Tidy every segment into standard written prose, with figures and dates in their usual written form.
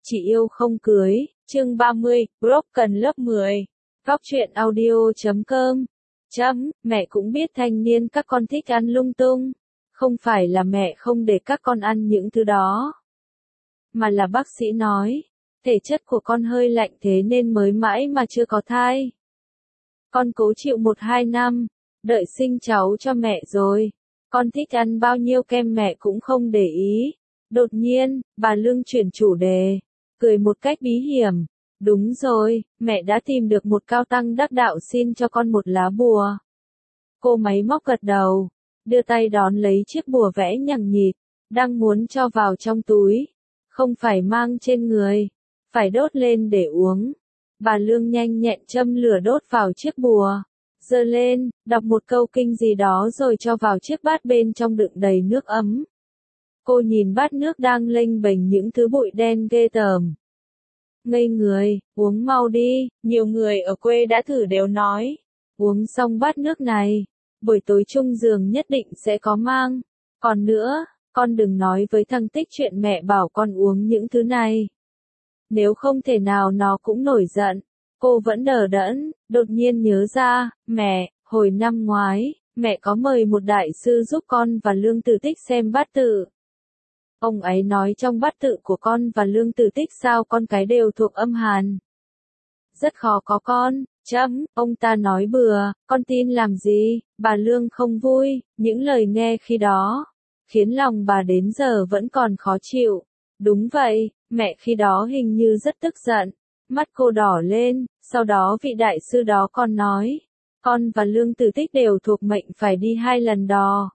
Chị yêu không cưới, chương 30, Broken lớp 10. Góc truyện audio.com. Mẹ cũng biết thanh niên các con thích ăn lung tung. Không phải là mẹ không để các con ăn những thứ đó. Mà là bác sĩ nói, thể chất của con hơi lạnh thế nên mới mãi mà chưa có thai. Con cố chịu 1-2 năm, đợi sinh cháu cho mẹ rồi. Con thích ăn bao nhiêu kem mẹ cũng không để ý. Đột nhiên, bà Lương chuyển chủ đề, cười một cách bí hiểm. Đúng rồi, mẹ đã tìm được một cao tăng đắc đạo xin cho con một lá bùa. Cô máy móc gật đầu, đưa tay đón lấy chiếc bùa vẽ nhằng nhịt, đang muốn cho vào trong túi. Không phải mang trên người, phải đốt lên để uống. Bà Lương nhanh nhẹn châm lửa đốt vào chiếc bùa, giơ lên, đọc một câu kinh gì đó rồi cho vào chiếc bát bên trong đựng đầy nước ấm. Cô nhìn bát nước đang lênh bềnh những thứ bụi đen ghê tởm. Ngây người, uống mau đi, nhiều người ở quê đã thử đều nói. Uống xong bát nước này, buổi tối chung giường nhất định sẽ có mang. Còn nữa, con đừng nói với thằng Tích chuyện mẹ bảo con uống những thứ này. Nếu không thể nào nó cũng nổi giận. Cô vẫn đờ đẫn, đột nhiên nhớ ra, mẹ, hồi năm ngoái, mẹ có mời một đại sư giúp con và Lương Tử Tích xem bát tự. Ông ấy nói trong bát tự của con và Lương Tử Tích sao con cái đều thuộc âm hàn. Rất khó có con, ông ta nói bừa, con tin làm gì, bà Lương không vui, những lời nghe khi đó, khiến lòng bà đến giờ vẫn còn khó chịu. Đúng vậy, mẹ khi đó hình như rất tức giận, mắt cô đỏ lên, sau đó vị đại sư đó còn nói, con và Lương Tử Tích đều thuộc mệnh phải đi 2 lần đò.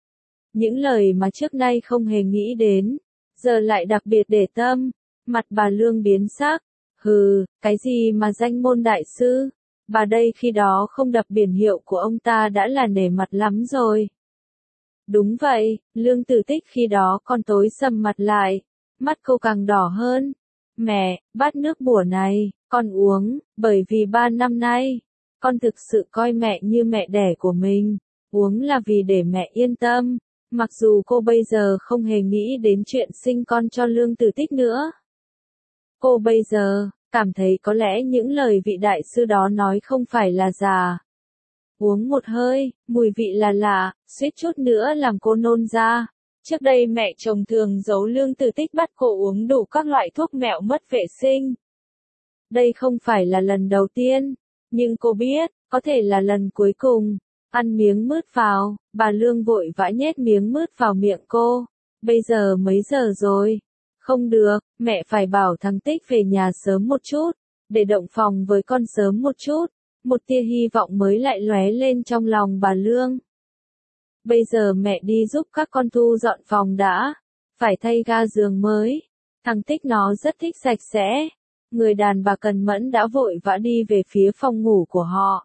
Những lời mà trước nay không hề nghĩ đến, giờ lại đặc biệt để tâm, mặt bà Lương biến sắc, hừ, cái gì mà danh môn đại sư, bà đây khi đó không đập biển hiệu của ông ta đã là nể mặt lắm rồi. Đúng vậy, Lương Tử Tích khi đó còn tối sầm mặt lại, mắt cô càng đỏ hơn. Mẹ, bát nước bùa này, con uống, bởi vì 3 năm nay, con thực sự coi mẹ như mẹ đẻ của mình, uống là vì để mẹ yên tâm. Mặc dù cô bây giờ không hề nghĩ đến chuyện sinh con cho Lương Tử Tích nữa. Cô bây giờ, cảm thấy có lẽ những lời vị đại sư đó nói không phải là giả. Uống một hơi, mùi vị là lạ, suýt chút nữa làm cô nôn ra. Trước đây mẹ chồng thường giấu Lương Tử Tích bắt cô uống đủ các loại thuốc mẹo mất vệ sinh. Đây không phải là lần đầu tiên, nhưng cô biết, có thể là lần cuối cùng. Ăn miếng mứt vào, bà Lương vội vã nhét miếng mứt vào miệng cô. Bây giờ mấy giờ rồi? Không được, mẹ phải bảo thằng Tích về nhà sớm một chút, để động phòng với con sớm một chút. Một tia hy vọng mới lại lóe lên trong lòng bà Lương. Bây giờ mẹ đi giúp các con thu dọn phòng đã, phải thay ga giường mới. Thằng Tích nó rất thích sạch sẽ. Người đàn bà cần mẫn đã vội vã đi về phía phòng ngủ của họ.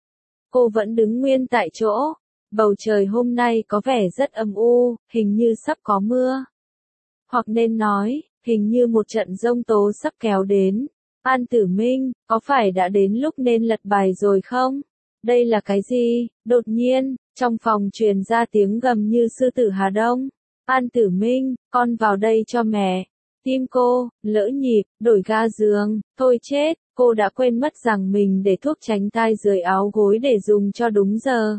Cô vẫn đứng nguyên tại chỗ. Bầu trời hôm nay có vẻ rất âm u, hình như sắp có mưa. Hoặc nên nói, hình như một trận giông tố sắp kéo đến. An Tử Minh, có phải đã đến lúc nên lật bài rồi không? Đây là cái gì? Đột nhiên, trong phòng truyền ra tiếng gầm như sư tử Hà Đông. An Tử Minh, con vào đây cho mẹ. Tim cô, lỡ nhịp, đổi ga giường, thôi chết, cô đã quên mất rằng mình để thuốc tránh thai dưới áo gối để dùng cho đúng giờ.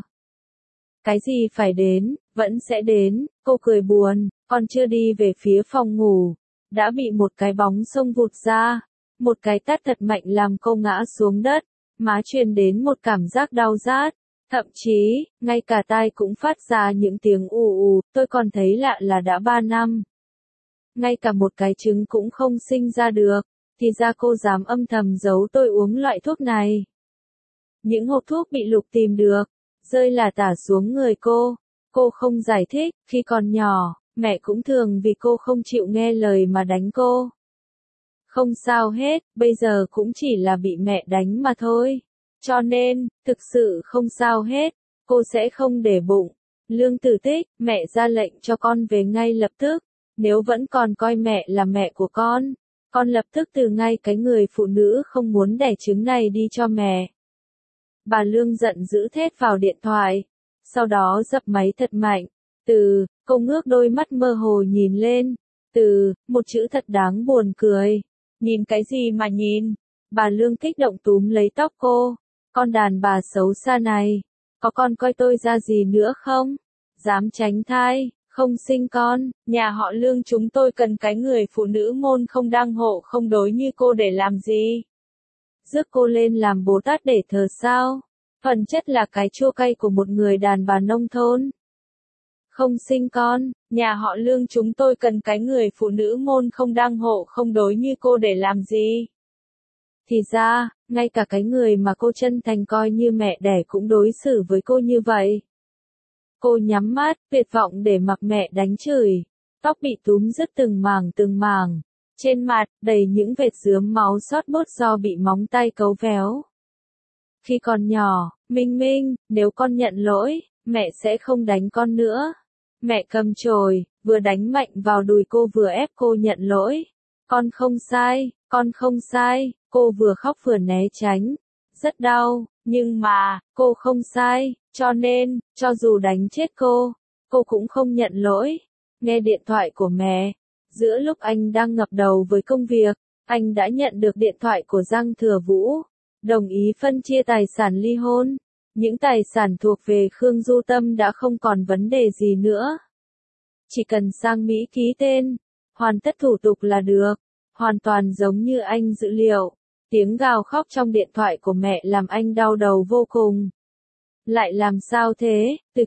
Cái gì phải đến, vẫn sẽ đến, cô cười buồn, còn chưa đi về phía phòng ngủ, đã bị một cái bóng xông vụt ra, một cái tát thật mạnh làm cô ngã xuống đất, má truyền đến một cảm giác đau rát, thậm chí, ngay cả tai cũng phát ra những tiếng ù ù, tôi còn thấy lạ là đã 3 năm. Ngay cả một cái trứng cũng không sinh ra được, thì ra cô dám âm thầm giấu tôi uống loại thuốc này. Những hộp thuốc bị Lục tìm được, rơi là tả xuống người cô không giải thích, khi còn nhỏ, mẹ cũng thường vì cô không chịu nghe lời mà đánh cô. Không sao hết, bây giờ cũng chỉ là bị mẹ đánh mà thôi. Cho nên, thực sự không sao hết, cô sẽ không để bụng. Lương Tử Tích, mẹ ra lệnh cho con về ngay lập tức. Nếu vẫn còn coi mẹ là mẹ của con lập tức từ ngay cái người phụ nữ không muốn đẻ trứng này đi cho mẹ. Bà Lương giận dữ thét vào điện thoại, sau đó dập máy thật mạnh. Cô ngước đôi mắt mơ hồ nhìn lên. Một chữ thật đáng buồn cười. Nhìn cái gì mà nhìn? Bà Lương kích động túm lấy tóc cô. Con đàn bà xấu xa này, có con coi tôi ra gì nữa không? Dám tránh thai, không sinh con, nhà họ Lương chúng tôi cần cái người phụ nữ môn không đăng hộ không đối như cô để làm gì? Rước cô lên làm Bồ Tát để thờ sao? Phần chất là cái chua cay của một người đàn bà nông thôn. Không sinh con, nhà họ Lương chúng tôi cần cái người phụ nữ môn không đăng hộ không đối như cô để làm gì? Thì ra, ngay cả cái người mà cô chân thành coi như mẹ đẻ cũng đối xử với cô như vậy. Cô nhắm mắt, tuyệt vọng để mặc mẹ đánh chửi. Tóc bị túm rứt từng mảng. Trên mặt, đầy những vệt rướm máu xót bút do bị móng tay cấu véo. Khi còn nhỏ, Minh Minh, nếu con nhận lỗi, mẹ sẽ không đánh con nữa. Mẹ cầm chổi, vừa đánh mạnh vào đùi cô vừa ép cô nhận lỗi. Con không sai, cô vừa khóc vừa né tránh. Rất đau, nhưng mà, cô không sai, cho nên, cho dù đánh chết cô cũng không nhận lỗi. Nghe điện thoại của mẹ. Giữa lúc anh đang ngập đầu với công việc, anh đã nhận được điện thoại của Giang Thừa Vũ. Đồng ý phân chia tài sản ly hôn. Những tài sản thuộc về Khương Du Tâm đã không còn vấn đề gì nữa. Chỉ cần sang Mỹ ký tên, hoàn tất thủ tục là được. Hoàn toàn giống như anh dự liệu. Tiếng gào khóc trong điện thoại của mẹ làm anh đau đầu vô cùng. Lại làm sao thế, từ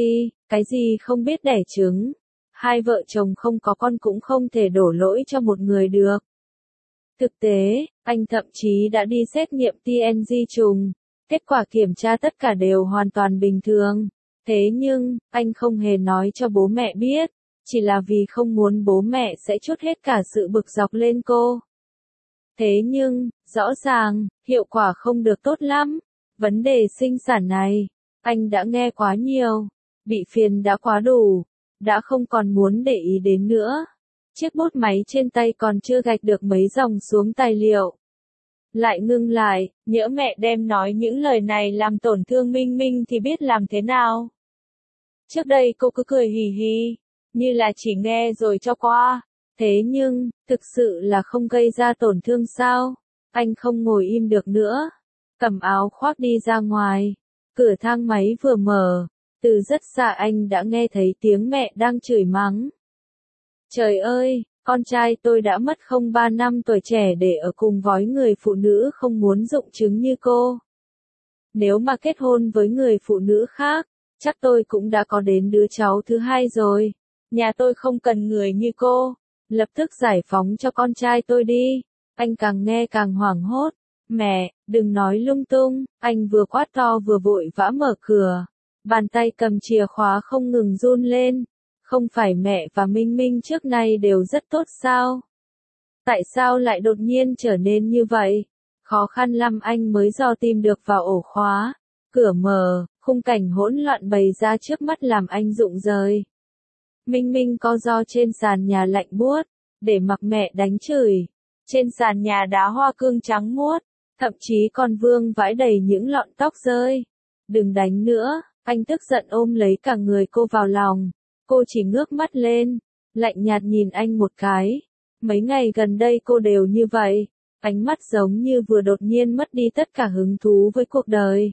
cái gì không biết đẻ trứng. Hai vợ chồng không có con cũng không thể đổ lỗi cho một người được. Thực tế, anh thậm chí đã đi xét nghiệm TNG trùng. Kết quả kiểm tra tất cả đều hoàn toàn bình thường. Thế nhưng, anh không hề nói cho bố mẹ biết. Chỉ là vì không muốn bố mẹ sẽ trút hết cả sự bực dọc lên cô. Thế nhưng, rõ ràng, hiệu quả không được tốt lắm. Vấn đề sinh sản này, anh đã nghe quá nhiều. Bị phiền đã quá đủ. Đã không còn muốn để ý đến nữa. Chiếc bút máy trên tay còn chưa gạch được mấy dòng xuống tài liệu. Lại ngưng lại, nhỡ mẹ đem nói những lời này làm tổn thương Minh Minh thì biết làm thế nào. Trước đây cô cứ cười hì hì, như là chỉ nghe rồi cho qua. Thế nhưng, thực sự là không gây ra tổn thương sao? Anh không ngồi im được nữa. Cầm áo khoác đi ra ngoài. Cửa thang máy vừa mở. Từ rất xa anh đã nghe thấy tiếng mẹ đang chửi mắng. Trời ơi, con trai tôi đã mất không 3 năm tuổi trẻ để ở cùng với người phụ nữ không muốn dụng trứng như cô. Nếu mà kết hôn với người phụ nữ khác, chắc tôi cũng đã có đến đứa cháu thứ hai rồi. Nhà tôi không cần người như cô. Lập tức giải phóng cho con trai tôi đi. Anh càng nghe càng hoảng hốt. Mẹ, đừng nói lung tung. Anh vừa quát to vừa vội vã mở cửa. Bàn tay cầm chìa khóa không ngừng run lên. Không phải mẹ và Minh Minh trước nay đều rất tốt sao? Tại sao lại đột nhiên trở nên như vậy? Khó khăn lắm anh mới dò tìm được vào ổ khóa. Cửa mở, khung cảnh hỗn loạn bày ra trước mắt làm anh rụng rời. Minh Minh co ro trên sàn nhà lạnh buốt, để mặc mẹ đánh chửi. Trên sàn nhà đá hoa cương trắng muốt, thậm chí còn vương vãi đầy những lọn tóc rơi. Đừng đánh nữa, anh tức giận ôm lấy cả người cô vào lòng. Cô chỉ ngước mắt lên, lạnh nhạt nhìn anh một cái. Mấy ngày gần đây cô đều như vậy, ánh mắt giống như vừa đột nhiên mất đi tất cả hứng thú với cuộc đời.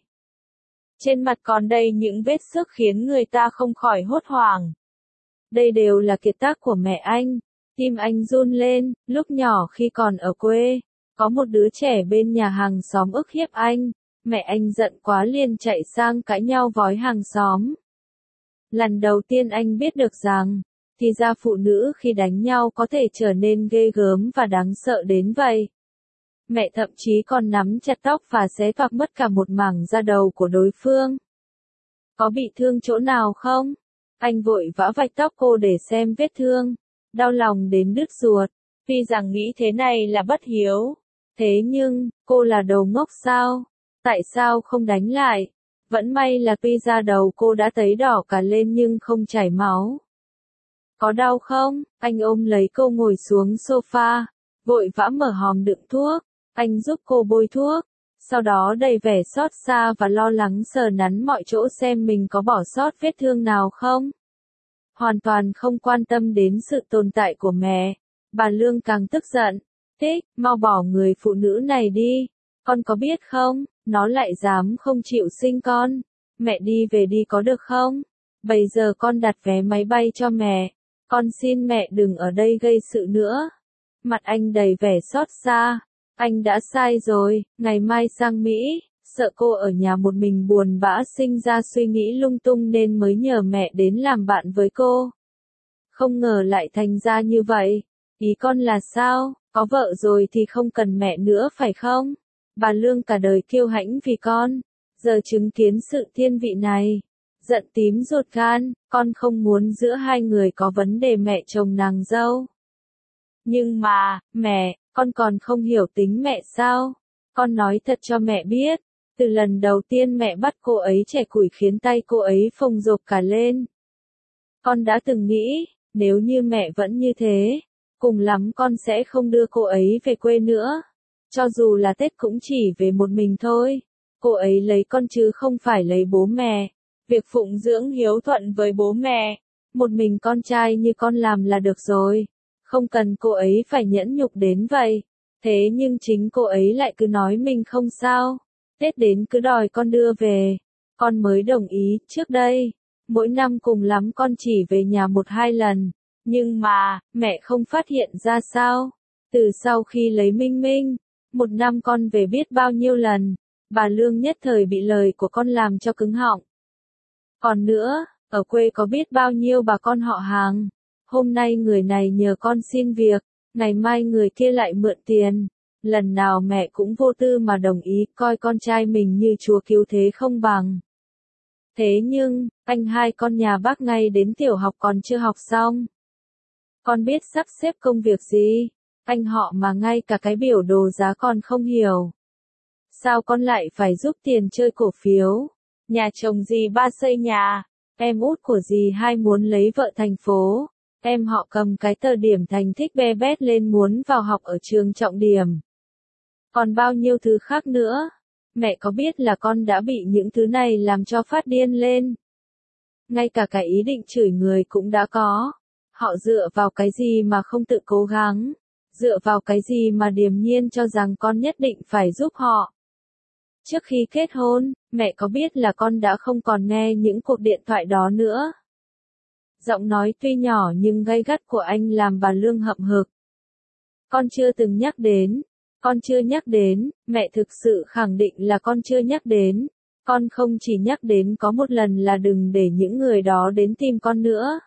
Trên mặt còn đầy những vết xước khiến người ta không khỏi hốt hoảng. Đây đều là kiệt tác của mẹ anh. Tim anh run lên, lúc nhỏ khi còn ở quê, có một đứa trẻ bên nhà hàng xóm ức hiếp anh. Mẹ anh giận quá liền chạy sang cãi nhau với hàng xóm. Lần đầu tiên anh biết được rằng, thì ra phụ nữ khi đánh nhau có thể trở nên ghê gớm và đáng sợ đến vậy. Mẹ thậm chí còn nắm chặt tóc và xé toạc mất cả một mảng da đầu của đối phương. Có bị thương chỗ nào không? Anh vội vã vạch tóc cô để xem vết thương. Đau lòng đến đứt ruột. Tuy rằng nghĩ thế này là bất hiếu. Thế nhưng, cô là đồ ngốc sao? Tại sao không đánh lại? Vẫn may là tuy da đầu cô đã tấy đỏ cả lên nhưng không chảy máu. Có đau không? Anh ôm lấy cô ngồi xuống sofa, vội vã mở hòm đựng thuốc. Anh giúp cô bôi thuốc. Sau đó đầy vẻ xót xa và lo lắng sờ nắn mọi chỗ xem mình có bỏ sót vết thương nào không. Hoàn toàn không quan tâm đến sự tồn tại của mẹ. Bà Lương càng tức giận. Tích, mau bỏ người phụ nữ này đi. Con có biết không, nó lại dám không chịu sinh con. Mẹ đi về đi có được không? Bây giờ con đặt vé máy bay cho mẹ. Con xin mẹ đừng ở đây gây sự nữa. Mặt anh đầy vẻ xót xa. Anh đã sai rồi, ngày mai sang Mỹ. Sợ cô ở nhà một mình buồn bã sinh ra suy nghĩ lung tung nên mới nhờ mẹ đến làm bạn với cô. Không ngờ lại thành ra như vậy. Ý con là sao? Có vợ rồi thì không cần mẹ nữa phải không? Bà Lương cả đời kiêu hãnh vì con. Giờ chứng kiến sự thiên vị này. Giận tím ruột gan, con không muốn giữa hai người có vấn đề mẹ chồng nàng dâu. Nhưng mà, mẹ, con còn không hiểu tính mẹ sao? Con nói thật cho mẹ biết. Từ lần đầu tiên mẹ bắt cô ấy chẻ củi khiến tay cô ấy phồng rộp cả lên. Con đã từng nghĩ, nếu như mẹ vẫn như thế, cùng lắm con sẽ không đưa cô ấy về quê nữa. Cho dù là Tết cũng chỉ về một mình thôi. Cô ấy lấy con chứ không phải lấy bố mẹ. Việc phụng dưỡng hiếu thuận với bố mẹ, một mình con trai như con làm là được rồi. Không cần cô ấy phải nhẫn nhục đến vậy. Thế nhưng chính cô ấy lại cứ nói mình không sao. Tết đến cứ đòi con đưa về. Con mới đồng ý, trước đây, mỗi năm cùng lắm con chỉ về nhà 1-2 lần. Nhưng mà, mẹ không phát hiện ra sao. Từ sau khi lấy Minh Minh, một năm con về biết bao nhiêu lần. Bà Lương nhất thời bị lời của con làm cho cứng họng. Còn nữa, ở quê có biết bao nhiêu bà con họ hàng. Hôm nay người này nhờ con xin việc, ngày mai người kia lại mượn tiền. Lần nào mẹ cũng vô tư mà đồng ý, coi con trai mình như chúa cứu thế không bằng. Thế nhưng, anh hai con nhà bác ngay đến tiểu học còn chưa học xong. Con biết sắp xếp công việc gì? Anh họ mà ngay cả cái biểu đồ giá còn không hiểu. Sao con lại phải giúp tiền chơi cổ phiếu? Nhà chồng dì ba xây nhà, em út của dì hai muốn lấy vợ thành phố. Em họ cầm cái tờ điểm thành tích be bét lên muốn vào học ở trường trọng điểm. Còn bao nhiêu thứ khác nữa. Mẹ có biết là con đã bị những thứ này làm cho phát điên lên. Ngay cả cái ý định chửi người cũng đã có. Họ dựa vào cái gì mà không tự cố gắng. Dựa vào cái gì mà điềm nhiên cho rằng con nhất định phải giúp họ. Trước khi kết hôn, mẹ có biết là con đã không còn nghe những cuộc điện thoại đó nữa. Giọng nói tuy nhỏ nhưng gay gắt của anh làm bà Lương hậm hực. Con chưa từng nhắc đến. Con chưa nhắc đến, mẹ thực sự khẳng định là con chưa nhắc đến. Con không chỉ nhắc đến có một lần là đừng để những người đó đến tìm con nữa.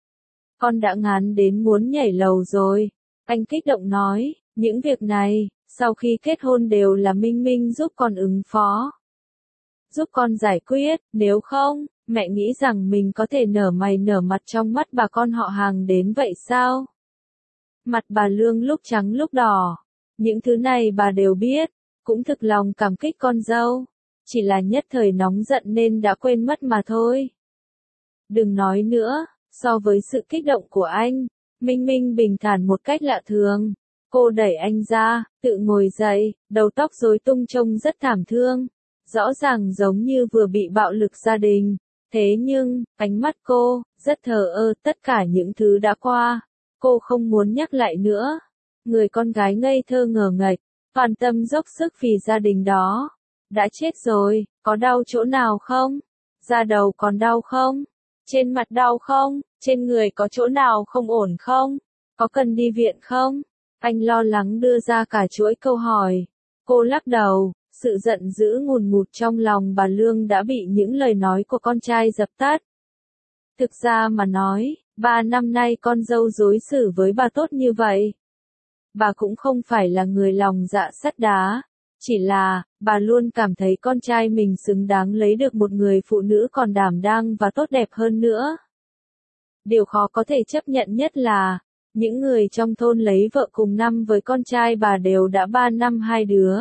Con đã ngán đến muốn nhảy lầu rồi. Anh kích động nói, những việc này, sau khi kết hôn đều là Minh Minh giúp con ứng phó. Giúp con giải quyết, nếu không, mẹ nghĩ rằng mình có thể nở mày nở mặt trong mắt bà con họ hàng đến vậy sao? Mặt bà Lương lúc trắng lúc đỏ. Những thứ này bà đều biết, cũng thực lòng cảm kích con dâu. Chỉ là nhất thời nóng giận nên đã quên mất mà thôi. Đừng nói nữa, so với sự kích động của anh, Minh Minh bình thản một cách lạ thường. Cô đẩy anh ra, tự ngồi dậy, đầu tóc rối tung trông rất thảm thương. Rõ ràng giống như vừa bị bạo lực gia đình. Thế nhưng, ánh mắt cô, rất thờ ơ, tất cả những thứ đã qua. Cô không muốn nhắc lại nữa. Người con gái ngây thơ ngờ nghệch, toàn tâm dốc sức vì gia đình đó. Đã chết rồi, có đau chỗ nào không? Da đầu còn đau không? Trên mặt đau không? Trên người có chỗ nào không ổn không? Có cần đi viện không? Anh lo lắng đưa ra cả chuỗi câu hỏi. Cô lắc đầu, sự giận dữ ngùn ngụt trong lòng bà Lương đã bị những lời nói của con trai dập tắt. Thực ra mà nói, 3 năm nay con dâu đối xử với bà tốt như vậy. Bà cũng không phải là người lòng dạ sắt đá. Chỉ là, bà luôn cảm thấy con trai mình xứng đáng lấy được một người phụ nữ còn đảm đang và tốt đẹp hơn nữa. Điều khó có thể chấp nhận nhất là, những người trong thôn lấy vợ cùng năm với con trai bà đều đã 3 năm 2 đứa.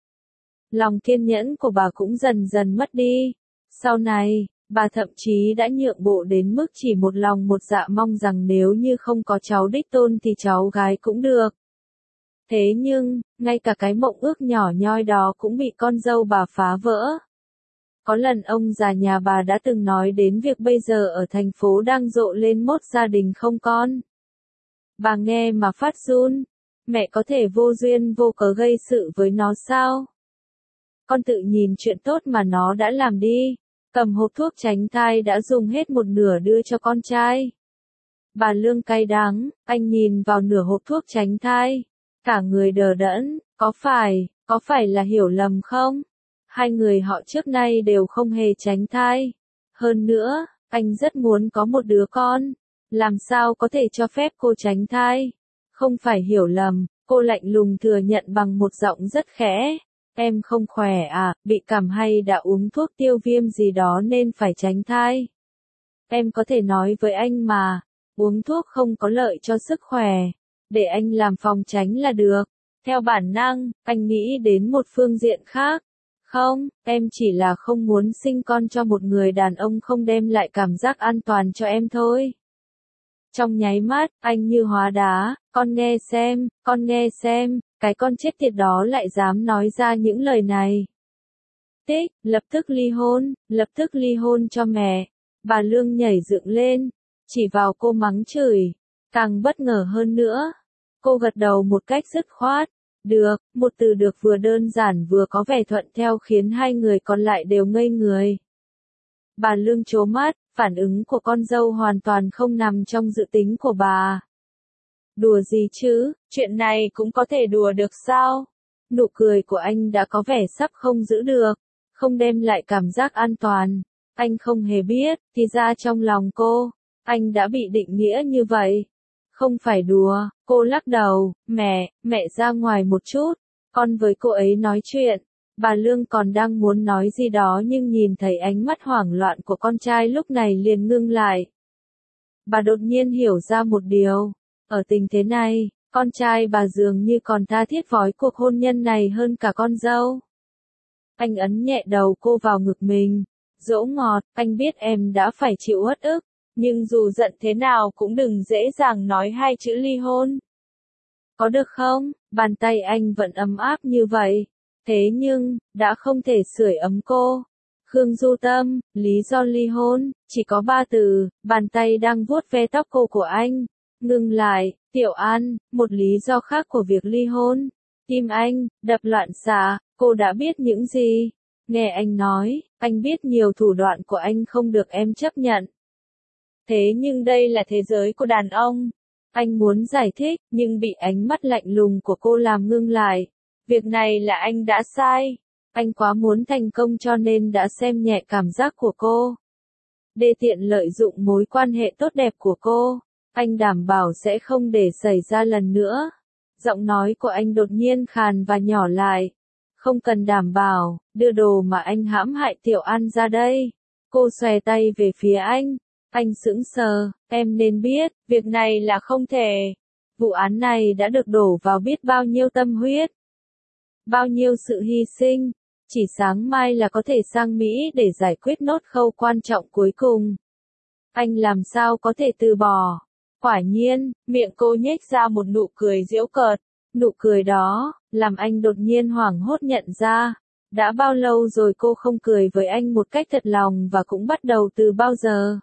Lòng kiên nhẫn của bà cũng dần dần mất đi. Sau này, bà thậm chí đã nhượng bộ đến mức chỉ một lòng một dạ mong rằng nếu như không có cháu đích tôn thì cháu gái cũng được. Thế nhưng, ngay cả cái mộng ước nhỏ nhoi đó cũng bị con dâu bà phá vỡ. Có lần ông già nhà bà đã từng nói đến việc bây giờ ở thành phố đang rộ lên mốt gia đình không con. Bà nghe mà phát run. Mẹ có thể vô duyên vô cớ gây sự với nó sao? Con tự nhìn chuyện tốt mà nó đã làm đi. Cầm hộp thuốc tránh thai đã dùng hết một nửa đưa cho con trai. Bà Lương cay đắng, anh nhìn vào nửa hộp thuốc tránh thai. Cả người đờ đẫn, có phải là hiểu lầm không? Hai người họ trước nay đều không hề tránh thai. Hơn nữa, anh rất muốn có một đứa con. Làm sao có thể cho phép cô tránh thai? Không phải hiểu lầm, cô lạnh lùng thừa nhận bằng một giọng rất khẽ. Em không khỏe à, bị cảm hay đã uống thuốc tiêu viêm gì đó nên phải tránh thai. Em có thể nói với anh mà, uống thuốc không có lợi cho sức khỏe. Để anh làm phòng tránh là được. Theo bản năng, anh nghĩ đến một phương diện khác. Không, em chỉ là không muốn sinh con cho một người đàn ông không đem lại cảm giác an toàn cho em thôi. Trong nháy mắt, anh như hóa đá, con nghe xem, cái con chết tiệt đó lại dám nói ra những lời này. Tích, lập tức ly hôn cho mẹ. Bà Lương nhảy dựng lên, chỉ vào cô mắng chửi, càng bất ngờ hơn nữa. Cô gật đầu một cách dứt khoát. Được, một từ được vừa đơn giản vừa có vẻ thuận theo khiến hai người còn lại đều ngây người. Bà Lương trố mắt, phản ứng của con dâu hoàn toàn không nằm trong dự tính của bà. Đùa gì chứ, chuyện này cũng có thể đùa được sao? Nụ cười của anh đã có vẻ sắp không giữ được, không đem lại cảm giác an toàn. Anh không hề biết, thì ra trong lòng cô, anh đã bị định nghĩa như vậy. Không phải đùa, cô lắc đầu, mẹ ra ngoài một chút, con với cô ấy nói chuyện. Bà Lương còn đang muốn nói gì đó nhưng nhìn thấy ánh mắt hoảng loạn của con trai lúc này liền ngưng lại. Bà đột nhiên hiểu ra một điều, ở tình thế này, con trai bà dường như còn tha thiết vói cuộc hôn nhân này hơn cả con dâu. Anh ấn nhẹ đầu cô vào ngực mình, dỗ ngọt, anh biết em đã phải chịu uất ức. Nhưng dù giận thế nào cũng đừng dễ dàng nói hai chữ ly hôn. Có được không? Bàn tay anh vẫn ấm áp như vậy. Thế nhưng, đã không thể sưởi ấm cô. Khương Du Tâm, lý do ly hôn, chỉ có 3 từ, bàn tay đang vuốt ve tóc cô của anh. Ngừng lại, Tiểu An, một lý do khác của việc ly hôn. Tim anh, đập loạn xạ, cô đã biết những gì? Nghe anh nói, anh biết nhiều thủ đoạn của anh không được em chấp nhận. Thế nhưng đây là thế giới của đàn ông. Anh muốn giải thích, nhưng bị ánh mắt lạnh lùng của cô làm ngưng lại. Việc này là anh đã sai. Anh quá muốn thành công cho nên đã xem nhẹ cảm giác của cô. Đê tiện lợi dụng mối quan hệ tốt đẹp của cô. Anh đảm bảo sẽ không để xảy ra lần nữa. Giọng nói của anh đột nhiên khàn và nhỏ lại. Không cần đảm bảo, đưa đồ mà anh hãm hại Tiểu An ra đây. Cô xòe tay về phía anh. Anh sững sờ, em nên biết, việc này là không thể. Vụ án này đã được đổ vào biết bao nhiêu tâm huyết. Bao nhiêu sự hy sinh. Chỉ sáng mai là có thể sang Mỹ để giải quyết nốt khâu quan trọng cuối cùng. Anh làm sao có thể từ bỏ. Quả nhiên, miệng cô nhếch ra một nụ cười giễu cợt. Nụ cười đó, làm anh đột nhiên hoảng hốt nhận ra. Đã bao lâu rồi cô không cười với anh một cách thật lòng và cũng bắt đầu từ bao giờ.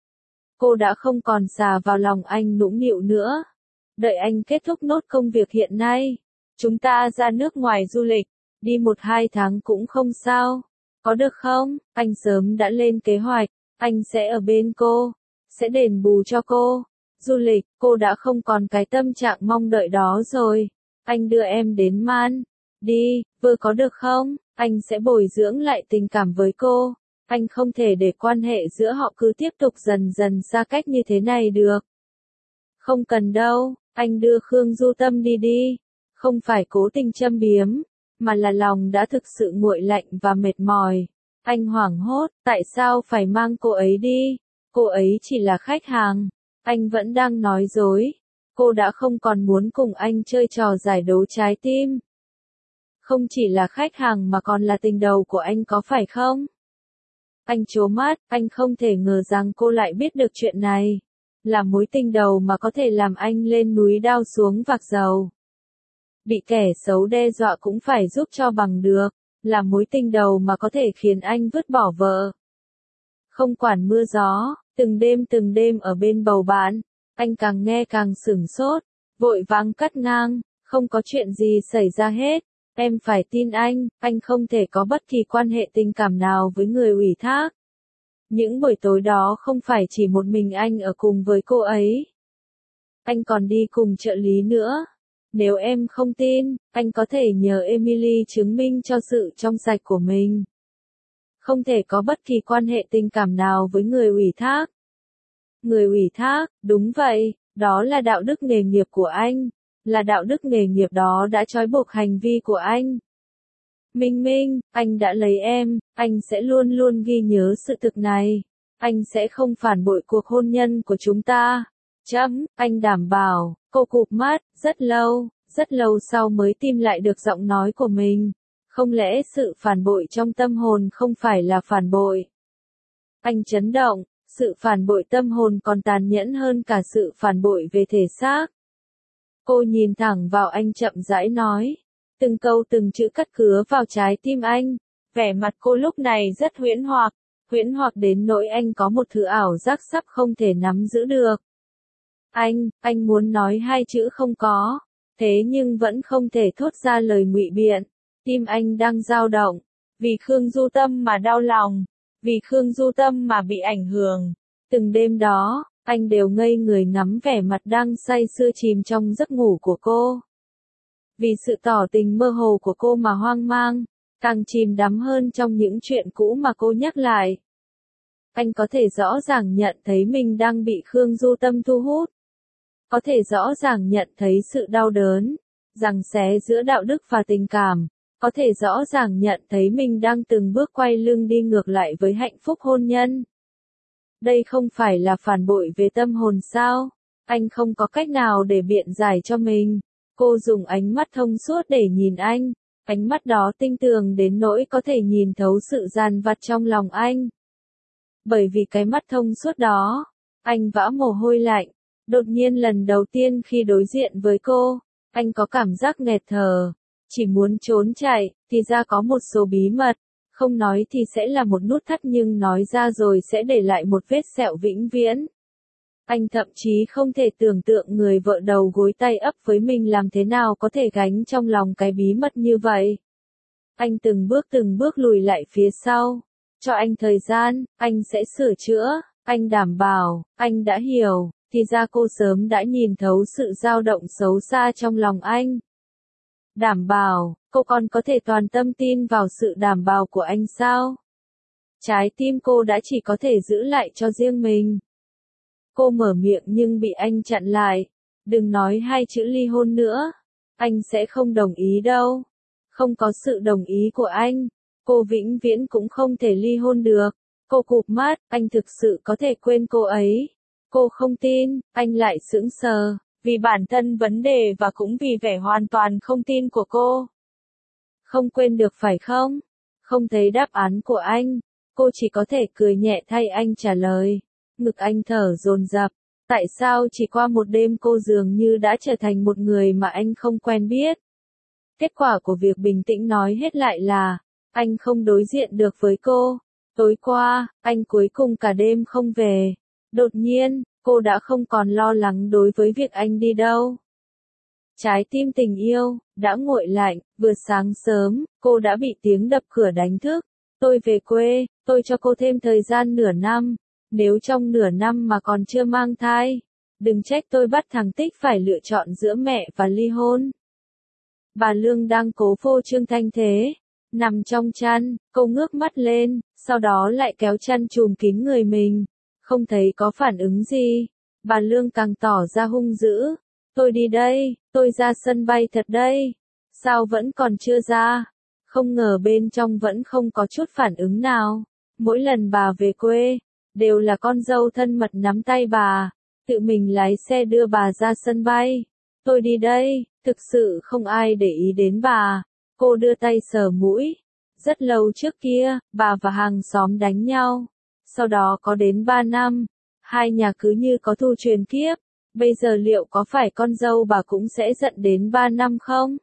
Cô đã không còn xà vào lòng anh nũng nịu nữa. Đợi anh kết thúc nốt công việc hiện nay. Chúng ta ra nước ngoài du lịch. Đi 1-2 tháng cũng không sao. Có được không? Anh sớm đã lên kế hoạch. Anh sẽ ở bên cô. Sẽ đền bù cho cô. Du lịch, cô đã không còn cái tâm trạng mong đợi đó rồi. Anh đưa em đến Man. Đi, vừa có được không? Anh sẽ bồi dưỡng lại tình cảm với cô. Anh không thể để quan hệ giữa họ cứ tiếp tục dần dần xa cách như thế này được. Không cần đâu, anh đưa Khương Du Tâm đi. Không phải cố tình châm biếm, mà là lòng đã thực sự nguội lạnh và mệt mỏi. Anh hoảng hốt, tại sao phải mang cô ấy đi? Cô ấy chỉ là khách hàng. Anh vẫn đang nói dối. Cô đã không còn muốn cùng anh chơi trò giải đấu trái tim. Không chỉ là khách hàng mà còn là tình đầu của anh có phải không? Anh trố mắt, anh không thể ngờ rằng cô lại biết được chuyện này. Là mối tình đầu mà có thể làm anh lên núi đao xuống vạc dầu. Bị kẻ xấu đe dọa cũng phải giúp cho bằng được. Là mối tình đầu mà có thể khiến anh vứt bỏ vợ. Không quản mưa gió, từng đêm ở bên bầu bạn. Anh càng nghe càng sửng sốt, vội vàng cắt ngang. Không có chuyện gì xảy ra hết. Em phải tin anh không thể có bất kỳ quan hệ tình cảm nào với người ủy thác. Những buổi tối đó không phải chỉ một mình anh ở cùng với cô ấy. Anh còn đi cùng trợ lý nữa. Nếu em không tin, anh có thể nhờ Emily chứng minh cho sự trong sạch của mình. Không thể có bất kỳ quan hệ tình cảm nào với người ủy thác. Người ủy thác, đúng vậy, đó là đạo đức nghề nghiệp của anh. Là đạo đức nghề nghiệp đó đã trói buộc hành vi của anh. Minh Minh, anh đã lấy em, anh sẽ luôn luôn ghi nhớ sự thực này. Anh sẽ không phản bội cuộc hôn nhân của chúng ta. Anh đảm bảo. Cô cụp mắt, rất lâu sau mới tìm lại được giọng nói của mình. Không lẽ sự phản bội trong tâm hồn không phải là phản bội? Anh chấn động, sự phản bội tâm hồn còn tàn nhẫn hơn cả sự phản bội về thể xác. Cô nhìn thẳng vào anh chậm rãi nói. Từng câu từng chữ cắt cứa vào trái tim anh. Vẻ mặt cô lúc này rất huyễn hoặc đến nỗi anh có một thứ ảo giác sắp không thể nắm giữ được. Anh muốn nói hai chữ không có, thế nhưng vẫn không thể thốt ra lời ngụy biện. Tim anh đang dao động, vì Khương Du Tâm mà đau lòng, vì Khương Du Tâm mà bị ảnh hưởng. Từng đêm đó, anh đều ngây người ngắm vẻ mặt đang say sưa chìm trong giấc ngủ của cô. Vì sự tỏ tình mơ hồ của cô mà hoang mang, càng chìm đắm hơn trong những chuyện cũ mà cô nhắc lại. Anh có thể rõ ràng nhận thấy mình đang bị Khương Du Tâm thu hút. Có thể rõ ràng nhận thấy sự đau đớn, giằng xé giữa đạo đức và tình cảm. Có thể rõ ràng nhận thấy mình đang từng bước quay lưng đi ngược lại với hạnh phúc hôn nhân. Đây không phải là phản bội về tâm hồn sao? Anh không có cách nào để biện giải cho mình. Cô dùng ánh mắt thông suốt để nhìn anh. Ánh mắt đó tinh tường đến nỗi có thể nhìn thấu sự dằn vặt trong lòng anh. Bởi vì cái mắt thông suốt đó, anh vã mồ hôi lạnh. Đột nhiên lần đầu tiên khi đối diện với cô, anh có cảm giác nghẹt thở. Chỉ muốn trốn chạy, thì ra có một số bí mật. Không nói thì sẽ là một nút thắt nhưng nói ra rồi sẽ để lại một vết sẹo vĩnh viễn. Anh thậm chí không thể tưởng tượng người vợ đầu gối tay ấp với mình làm thế nào có thể gánh trong lòng cái bí mật như vậy. Anh từng bước lùi lại phía sau. Cho anh thời gian, anh sẽ sửa chữa. Anh đảm bảo, anh đã hiểu. Thì ra cô sớm đã nhìn thấu sự dao động xấu xa trong lòng anh. Đảm bảo, cô còn có thể toàn tâm tin vào sự đảm bảo của anh sao? Trái tim cô đã chỉ có thể giữ lại cho riêng mình. Cô mở miệng nhưng bị anh chặn lại. Đừng nói hai chữ ly hôn nữa. Anh sẽ không đồng ý đâu. Không có sự đồng ý của anh, cô vĩnh viễn cũng không thể ly hôn được. Cô cụp mắt, anh thực sự có thể quên cô ấy. Cô không tin, anh lại sững sờ. Vì bản thân vấn đề và cũng vì vẻ hoàn toàn không tin của cô. Không quên được phải không? Không thấy đáp án của anh, cô chỉ có thể cười nhẹ thay anh trả lời. Ngực anh thở dồn dập. Tại sao chỉ qua một đêm cô dường như đã trở thành một người mà anh không quen biết? Kết quả của việc bình tĩnh nói hết lại là, anh không đối diện được với cô. Tối qua, anh cuối cùng cả đêm không về. Đột nhiên, cô đã không còn lo lắng đối với việc anh đi đâu. Trái tim tình yêu, đã nguội lạnh, vừa sáng sớm, cô đã bị tiếng đập cửa đánh thức. Tôi về quê, tôi cho cô thêm thời gian nửa năm. Nếu trong nửa năm mà còn chưa mang thai, đừng trách tôi bắt thằng Tích phải lựa chọn giữa mẹ và ly hôn. Bà Lương đang cố phô trương thanh thế. Nằm trong chăn, cô ngước mắt lên, sau đó lại kéo chăn trùm kín người mình. Không thấy có phản ứng gì. Bà Lương càng tỏ ra hung dữ. Tôi đi đây, tôi ra sân bay thật đây. Sao vẫn còn chưa ra? Không ngờ bên trong vẫn không có chút phản ứng nào. Mỗi lần bà về quê, đều là con dâu thân mật nắm tay bà, tự mình lái xe đưa bà ra sân bay. Tôi đi đây, thực sự không ai để ý đến bà. Cô đưa tay sờ mũi. Rất lâu trước kia, bà và hàng xóm đánh nhau. Sau đó có đến 3 năm, hai nhà cứ như có thù truyền kiếp. Bây giờ liệu có phải con dâu bà cũng sẽ giận đến 3 năm không?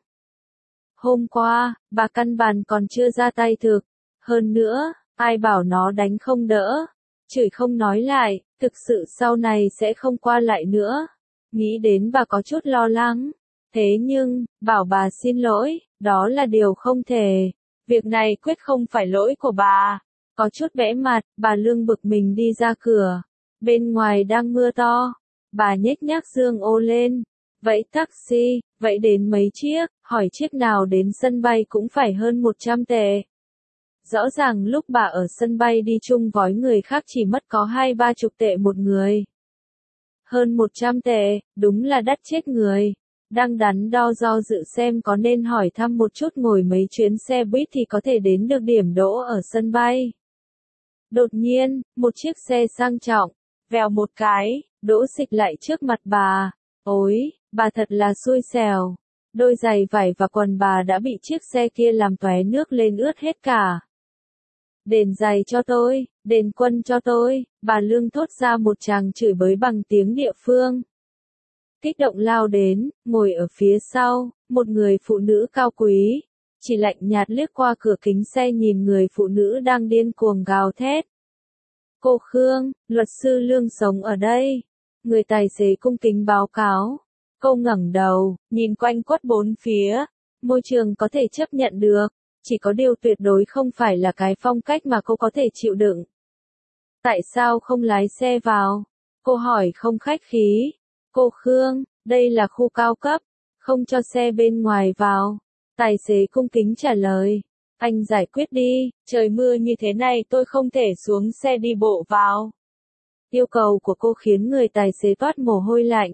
Hôm qua, bà căn bản còn chưa ra tay thực. Hơn nữa, ai bảo nó đánh không đỡ, chửi không nói lại, thực sự sau này sẽ không qua lại nữa. Nghĩ đến bà có chút lo lắng. Thế nhưng, bảo bà xin lỗi, đó là điều không thể. Việc này quyết không phải lỗi của bà. Có chút bẽ mặt, bà Lương bực mình đi ra cửa. Bên ngoài đang mưa to. Bà nhếch nhác dương ô lên. Vậy taxi, vậy đến mấy chiếc, hỏi chiếc nào đến sân bay cũng phải hơn 100 tệ. Rõ ràng lúc bà ở sân bay đi chung với người khác chỉ mất có 20-30 tệ một người. Hơn 100 tệ, đúng là đắt chết người. Đang đắn đo do dự xem có nên hỏi thăm một chút ngồi mấy chuyến xe buýt thì có thể đến được điểm đỗ ở sân bay. Đột nhiên, một chiếc xe sang trọng, vèo một cái, đỗ xịch lại trước mặt bà. Ôi, bà thật là xui xẻo. Đôi giày vải và quần bà đã bị chiếc xe kia làm tóe nước lên ướt hết cả. Đền giày cho tôi, đền quân cho tôi, bà Lương thốt ra một tràng chửi bới bằng tiếng địa phương. Kích động lao đến, ngồi ở phía sau, một người phụ nữ cao quý, chỉ lạnh nhạt liếc qua cửa kính xe nhìn người phụ nữ đang điên cuồng gào thét. Cô Khương, luật sư Lương sống ở đây. Người tài xế cung kính báo cáo. Cô ngẩng đầu, nhìn quanh quất bốn phía. Môi trường có thể chấp nhận được, chỉ có điều tuyệt đối không phải là cái phong cách mà cô có thể chịu đựng. Tại sao không lái xe vào? Cô hỏi không khách khí. Cô Khương, đây là khu cao cấp, không cho xe bên ngoài vào. Tài xế cung kính trả lời. Anh giải quyết đi, trời mưa như thế này tôi không thể xuống xe đi bộ vào. Yêu cầu của cô khiến người tài xế toát mồ hôi lạnh.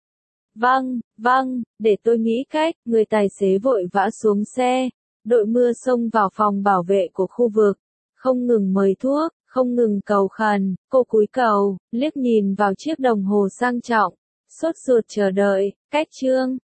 Vâng, để tôi nghĩ cách, người tài xế vội vã xuống xe. Đội mưa xông vào phòng bảo vệ của khu vực, không ngừng mời thuốc, không ngừng cầu khẩn, cô cúi đầu, liếc nhìn vào chiếc đồng hồ sang trọng, sốt ruột chờ đợi, cách chương.